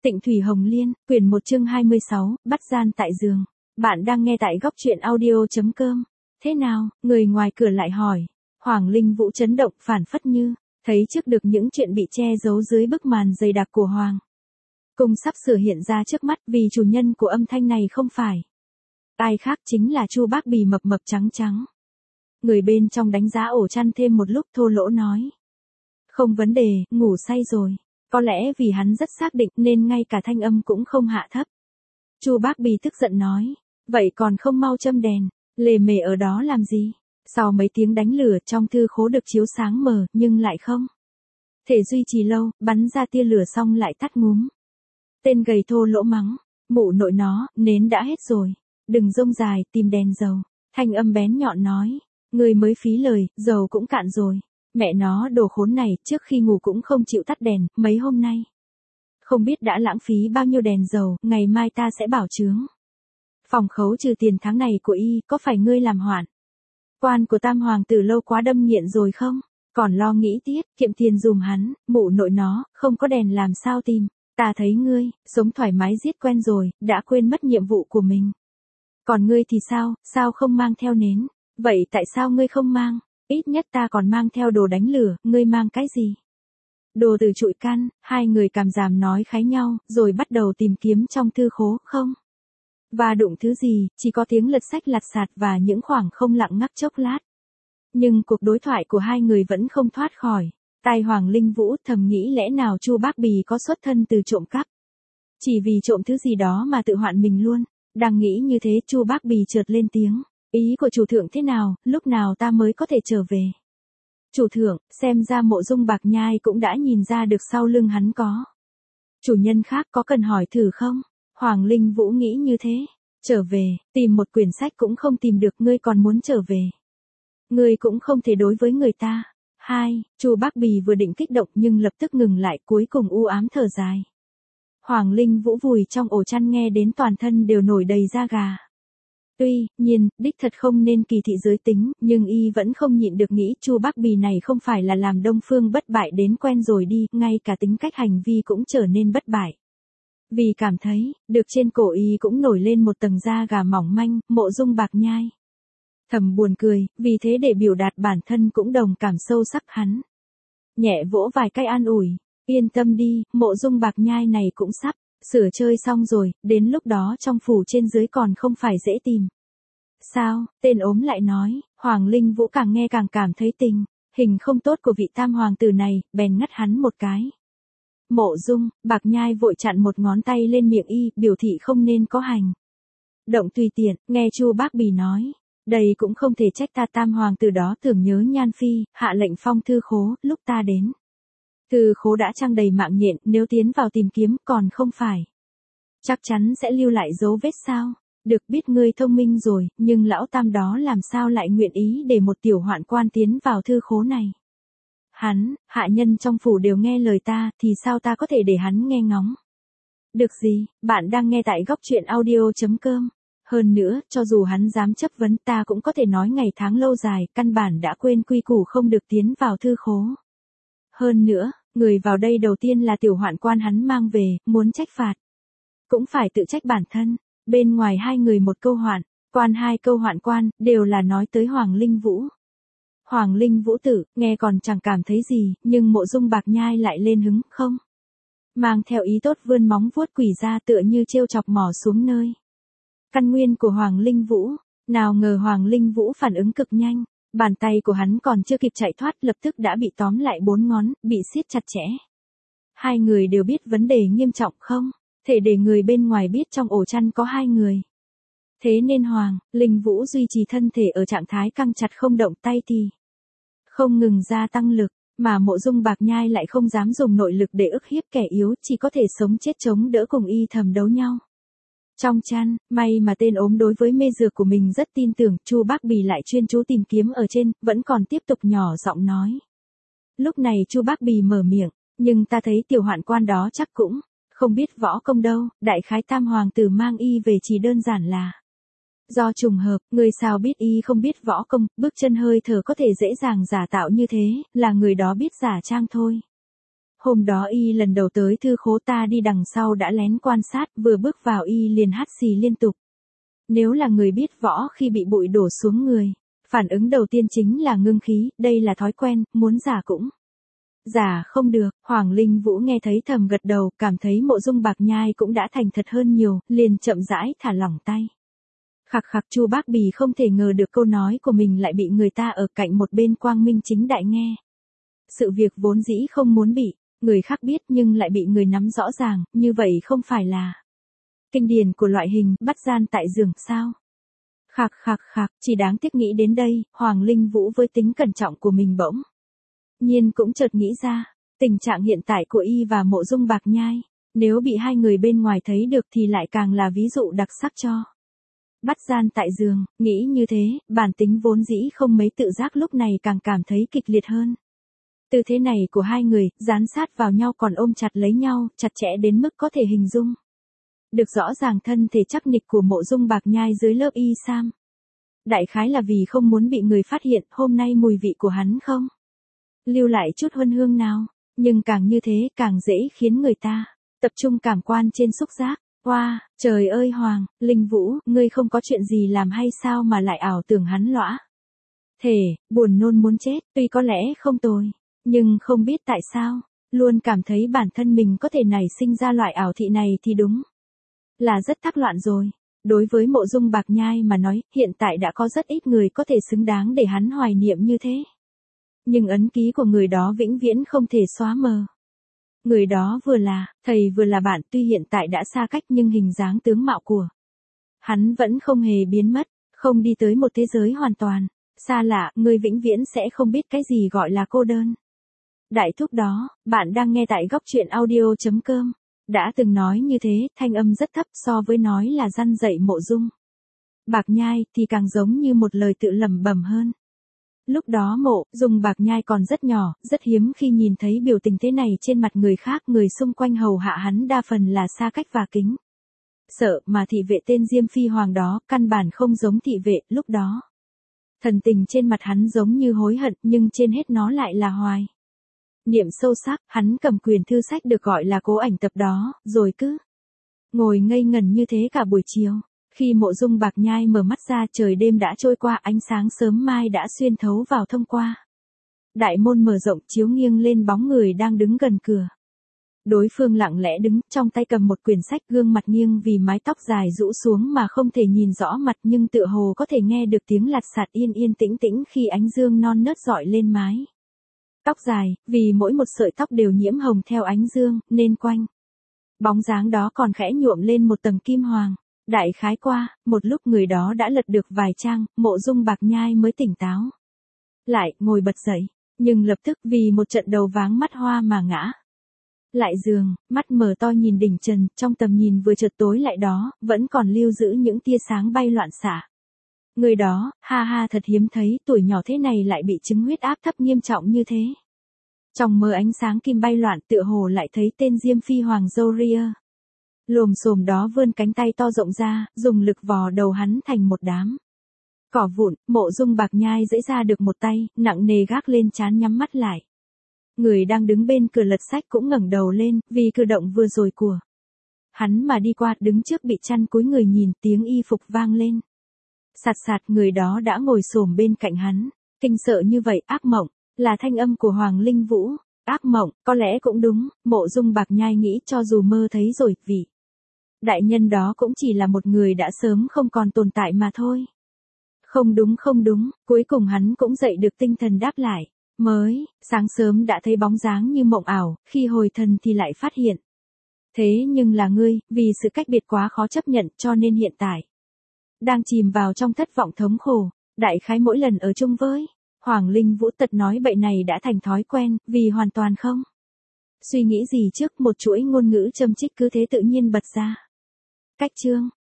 Tịnh Thủy Hồng Liên, quyển 1 chương 26, bắt gian tại giường. Bạn đang nghe tại góc truyện audio.com. Thế nào, người ngoài cửa lại hỏi. Hoàng Linh Vũ chấn động phản phất như, thấy trước được những chuyện bị che giấu dưới bức màn dày đặc của Hoàng Cung sắp sửa hiện ra trước mắt, vì chủ nhân của âm thanh này không phải ai khác chính là Chu Bác Bì mập mập trắng trắng. Người bên trong đánh giá ổ chăn thêm một lúc thô lỗ nói. Không vấn đề, ngủ say rồi. Có lẽ vì hắn rất xác định nên ngay cả thanh âm cũng không hạ thấp. Chu Bác Bì tức giận nói. Vậy còn không mau châm đèn, lề mề ở đó làm gì? Sau mấy tiếng đánh lửa trong thư khố được chiếu sáng mờ nhưng lại không thể duy trì lâu, bắn ra tia lửa xong lại tắt ngúm. Tên gầy thô lỗ mắng. Mụ nội nó, nến đã hết rồi. Đừng rông dài, tìm đèn dầu. Thanh âm bén nhọn nói. Người mới phí lời, dầu cũng cạn rồi. Mẹ nó đồ khốn này, trước khi ngủ cũng không chịu tắt đèn, mấy hôm nay. Không biết đã lãng phí bao nhiêu đèn dầu, ngày mai ta sẽ bảo chướng. Phòng khấu trừ tiền tháng này của y, có phải ngươi làm hoạn? Quan của tam hoàng tử lâu quá đâm nghiện rồi không? Còn lo nghĩ tiết, kiệm tiền dùm hắn, mụ nội nó, không có đèn làm sao tìm. Ta thấy ngươi, sống thoải mái giết quen rồi, đã quên mất nhiệm vụ của mình. Còn ngươi thì sao không mang theo nến? Vậy tại sao ngươi không mang? Ít nhất ta còn mang theo đồ đánh lửa, ngươi mang cái gì? Đồ từ trụi căn, hai người càm ràm nói khái nhau, rồi bắt đầu tìm kiếm trong thư khố, không và đụng thứ gì, chỉ có tiếng lật sách lặt sạt và những khoảng không lặng ngắt chốc lát. Nhưng cuộc đối thoại của hai người vẫn không thoát khỏi tai Hoàng Linh Vũ, thầm nghĩ lẽ nào Chu Bác Bì có xuất thân từ trộm cắp. Chỉ vì trộm thứ gì đó mà tự hoạn mình luôn. Đang nghĩ như thế Chu Bác Bì chợt lên tiếng. Ý của chủ thượng thế nào, lúc nào ta mới có thể trở về? Chủ thượng, xem ra Mộ Dung Bạc Nhai cũng đã nhìn ra được sau lưng hắn có chủ nhân khác, có cần hỏi thử không? Hoàng Linh Vũ nghĩ như thế. Trở về, tìm một quyển sách cũng không tìm được, ngươi còn muốn trở về? Ngươi cũng không thể đối với người ta. Chu Bác Bì vừa định kích động nhưng lập tức ngừng lại, cuối cùng u ám thở dài. Hoàng Linh Vũ vùi trong ổ chăn nghe đến toàn thân đều nổi đầy da gà. Tuy nhiên, đích thật không nên kỳ thị giới tính, nhưng y vẫn không nhịn được nghĩ Chu Bác Bì này không phải là làm Đông Phương bất bại đến quen rồi đi, ngay cả tính cách hành vi cũng trở nên bất bại. Vì cảm thấy, được trên cổ y cũng nổi lên một tầng da gà mỏng manh, Mộ Dung Bạc Nhai thầm buồn cười, vì thế để biểu đạt bản thân cũng đồng cảm sâu sắc hắn nhẹ vỗ vài cái an ủi. Yên tâm đi, Mộ Dung Bạc Nhai này cũng sắp sửa chơi xong rồi, đến lúc đó trong phủ trên dưới còn không phải dễ tìm. Sao? Tên ốm lại nói. Hoàng Linh Vũ càng nghe càng cảm thấy tình hình không tốt của vị tam hoàng tử này, bèn ngắt hắn một cái. Mộ Dung Bạc Nhai vội chặn một ngón tay lên miệng y, biểu thị không nên có hành động tùy tiện. Nghe Chu Bác Bì nói, đây cũng không thể trách ta, tam hoàng tử đó tưởng nhớ Nhan Phi, hạ lệnh phong thư khố, lúc ta đến. Thư khố đã trang đầy mạng nhện, nếu tiến vào tìm kiếm còn không phải chắc chắn sẽ lưu lại dấu vết sao? Được biết ngươi thông minh rồi, nhưng lão tam đó làm sao lại nguyện ý để một tiểu hoạn quan tiến vào thư khố này? Hắn, hạ nhân trong phủ đều nghe lời ta, thì sao ta có thể để hắn nghe ngóng? Được gì, bạn đang nghe tại góc truyện audio.com. Hơn nữa, cho dù hắn dám chấp vấn ta cũng có thể nói ngày tháng lâu dài, căn bản đã quên quy củ không được tiến vào thư khố. Hơn nữa, người vào đây đầu tiên là tiểu hoạn quan hắn mang về, muốn trách phạt cũng phải tự trách bản thân. Bên ngoài hai người một câu hoạn quan, hai câu hoạn quan, đều là nói tới Hoàng Linh Vũ. Hoàng Linh Vũ tử, nghe còn chẳng cảm thấy gì, nhưng Mộ Dung Bạc Nhai lại lên hứng, không mang theo ý tốt vươn móng vuốt quỷ ra, tựa như trêu chọc mò xuống nơi căn nguyên của Hoàng Linh Vũ. Nào ngờ Hoàng Linh Vũ phản ứng cực nhanh, bàn tay của hắn còn chưa kịp chạy thoát lập tức đã bị tóm lại 4 ngón, bị siết chặt chẽ. Hai người đều biết vấn đề nghiêm trọng, không thể để người bên ngoài biết trong ổ chăn có hai người. Thế nên Hoàng Linh Vũ duy trì thân thể ở trạng thái căng chặt không động, tay thì không ngừng gia tăng lực, mà Mộ Dung Bạc Nhai lại không dám dùng nội lực để ức hiếp kẻ yếu, chỉ có thể sống chết chống đỡ cùng y thầm đấu nhau. Trong chăn, may mà tên ốm đối với mê dược của mình rất tin tưởng, Chu Bác Bì lại chuyên chú tìm kiếm ở trên, vẫn còn tiếp tục nhỏ giọng nói. Lúc này Chu Bác Bì mở miệng, nhưng ta thấy tiểu hoạn quan đó chắc cũng không biết võ công đâu, đại khái tam hoàng tử mang y về chỉ đơn giản là do trùng hợp, người sao biết y không biết võ công, bước chân hơi thở có thể dễ dàng giả tạo như thế, là người đó biết giả trang thôi. Hôm đó y lần đầu tới thư khố ta đi đằng sau đã lén quan sát, vừa bước vào y liền hắt xì liên tục. Nếu là người biết võ khi bị bụi đổ xuống người, phản ứng đầu tiên chính là ngưng khí, đây là thói quen, muốn giả cũng giả không được. Hoàng Linh Vũ nghe thấy thầm gật đầu, cảm thấy Mộ Dung Bạc Nhai cũng đã thành thật hơn nhiều, liền chậm rãi thả lỏng tay. Khặc khặc, Chu Bác Bì không thể ngờ được câu nói của mình lại bị người ta ở cạnh một bên quang minh chính đại nghe. Sự việc vốn dĩ không muốn bị người khác biết nhưng lại bị người nắm rõ ràng, như vậy không phải là kinh điển của loại hình bắt gian tại giường sao? Khặc khặc khặc, chỉ đáng tiếc nghĩ đến đây, Hoàng Linh Vũ với tính cẩn trọng của mình bỗng nhiên cũng chợt nghĩ ra, tình trạng hiện tại của y và Mộ Dung Bạc Nhai, nếu bị hai người bên ngoài thấy được thì lại càng là ví dụ đặc sắc cho bắt gian tại giường. Nghĩ như thế, bản tính vốn dĩ không mấy tự giác lúc này càng cảm thấy kịch liệt hơn. Tư thế này của hai người, dán sát vào nhau còn ôm chặt lấy nhau, chặt chẽ đến mức có thể hình dung được rõ ràng thân thể chắc nịch của Mộ Dung Bạc Nhai dưới lớp y sam. Đại khái là vì không muốn bị người phát hiện, hôm nay mùi vị của hắn không lưu lại chút huân hương nào, nhưng càng như thế càng dễ khiến người ta tập trung cảm quan trên xúc giác. Wow, trời ơi Hoàng Linh Vũ, ngươi không có chuyện gì làm hay sao mà lại ảo tưởng hắn lõa thể, buồn nôn muốn chết, tuy có lẽ không tồi, nhưng không biết tại sao, luôn cảm thấy bản thân mình có thể nảy sinh ra loại ảo thị này thì đúng là rất thác loạn rồi. Đối với Mộ Dung Bạc Nhai mà nói, hiện tại đã có rất ít người có thể xứng đáng để hắn hoài niệm như thế. Nhưng ấn ký của người đó vĩnh viễn không thể xóa mờ. Người đó vừa là thầy vừa là bạn, tuy hiện tại đã xa cách nhưng hình dáng tướng mạo của hắn vẫn không hề biến mất, không đi tới một thế giới hoàn toàn xa lạ, người vĩnh viễn sẽ không biết cái gì gọi là cô đơn. Đại thúc đó, bạn đang nghe tại góc truyện audio.com. Đã từng nói như thế, thanh âm rất thấp, so với nói là răn dạy Mộ Dung Bạc Nhai thì càng giống như một lời tự lẩm bẩm hơn. Lúc đó Mộ Dung Bạc Nhai còn rất nhỏ, rất hiếm khi nhìn thấy biểu tình thế này trên mặt người khác, người xung quanh hầu hạ hắn đa phần là xa cách và kính sợ, mà thị vệ tên Diêm Phi Hoàng đó, căn bản không giống thị vệ, lúc đó. Thần tình trên mặt hắn giống như hối hận, nhưng trên hết nó lại là hoài niệm sâu sắc. Hắn cầm quyền thư sách được gọi là Cố Ảnh Tập đó, rồi cứ ngồi ngây ngần như thế cả buổi chiều. Khi Mộ Dung Bạc Nhai mở mắt ra, trời đêm đã trôi qua, ánh sáng sớm mai đã xuyên thấu vào thông qua đại môn mở rộng, chiếu nghiêng lên bóng người đang đứng gần cửa. Đối phương lặng lẽ đứng, trong tay cầm một quyển sách, gương mặt nghiêng vì mái tóc dài rũ xuống mà không thể nhìn rõ mặt, nhưng tựa hồ có thể nghe được tiếng lạt sạt yên yên tĩnh tĩnh khi ánh dương non nớt rọi lên mái tóc dài, vì mỗi một sợi tóc đều nhiễm hồng theo ánh dương, nên quanh bóng dáng đó còn khẽ nhuộm lên một tầng kim hoàng. Đại khái qua, một lúc người đó đã lật được vài trang, Mộ Dung Bạc Nhai mới tỉnh táo lại, ngồi bật dậy, nhưng lập tức vì một trận đầu váng mắt hoa mà ngã lại giường, mắt mở to nhìn đỉnh trần, trong tầm nhìn vừa chợt tối lại đó, vẫn còn lưu giữ những tia sáng bay loạn xạ. Người đó, ha ha, thật hiếm thấy, tuổi nhỏ thế này lại bị chứng huyết áp thấp nghiêm trọng như thế. Trong mơ ánh sáng kim bay loạn, tựa hồ lại thấy tên Diêm Phi Hoàng Zoria lồm xồm đó vươn cánh tay to rộng ra, dùng lực vò đầu hắn thành một đám cỏ vụn. Mộ Dung Bạc Nhai dễ ra được một tay, nặng nề gác lên trán, nhắm mắt lại. Người đang đứng bên cửa lật sách cũng ngẩng đầu lên, vì cử động vừa rồi của hắn mà đi qua, đứng trước bị chăn cúi người nhìn, tiếng y phục vang lên. Sạt sạt, người đó đã ngồi xổm bên cạnh hắn. Kinh sợ như vậy, ác mộng, là thanh âm của Hoàng Linh Vũ. Ác mộng, có lẽ cũng đúng, Mộ Dung Bạc Nhai nghĩ, cho dù mơ thấy rồi, vị đại nhân đó cũng chỉ là một người đã sớm không còn tồn tại mà thôi. Không đúng không đúng, cuối cùng hắn cũng dậy được tinh thần đáp lại. Mới, sáng sớm đã thấy bóng dáng như mộng ảo, khi hồi thần thì lại phát hiện. Thế nhưng là ngươi, vì sự cách biệt quá khó chấp nhận cho nên hiện tại đang chìm vào trong thất vọng thống khổ, đại khái mỗi lần ở chung với Hoàng Linh Vũ tật nói bậy này đã thành thói quen, vì hoàn toàn không suy nghĩ gì trước, một chuỗi ngôn ngữ châm chích cứ thế tự nhiên bật ra. Cách chương